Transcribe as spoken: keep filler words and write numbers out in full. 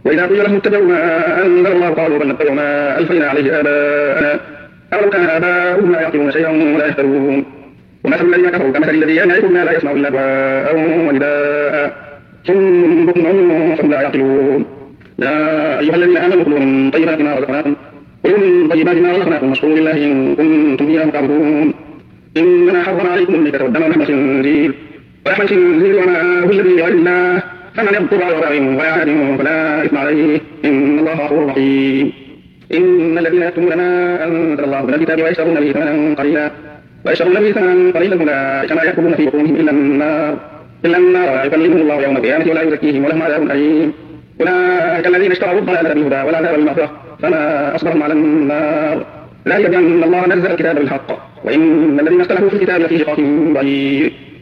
وإذا قيل لهم اتبعوا ما أنزل الله قالوا بل نتبع ما ألفينا عليه آباءنا أولو كان آباؤهم لا يعقلون شيئا ولا يهتدون ومثل الذين كفروا كمثل الذي ينعق ما لا يسمع إلا دعاء ونداء ثم بكم عمي فهم لا يعقلون يا أيها الذين آمنوا كلوا من طيبات ما رزقناكم كلوا من طيبات ما رزقناكم واشكروا لله إن كنتم إياه تعبدون إنما حرم عليكم الميتة والدم ولحم الخنزير ولحم الخنزير وما أهل به لغير الله فمن يضطر غير باغ ولا عاد فلا إثم عليه إن الله غفور رحيم إن الذين يكتمون ما أنزل الله من الكتاب ويشترون به ثمنا قليلا ويشترون به ثمنا قليلا أولئك ما يأكلون في بطونهم إلا النار إلا النار ولا يكلمهم الله يوم القيامة ولا يزكيهم ولهم عذاب أليم أولئك الذين اشتروا الضلالة بالهدى والعذاب بالمغفرة فما أصبرهم على النار ذلك بأن الله نزل الكتاب بالحق وإن الذين اختلفوا في الكتاب لفي شقاق بعيد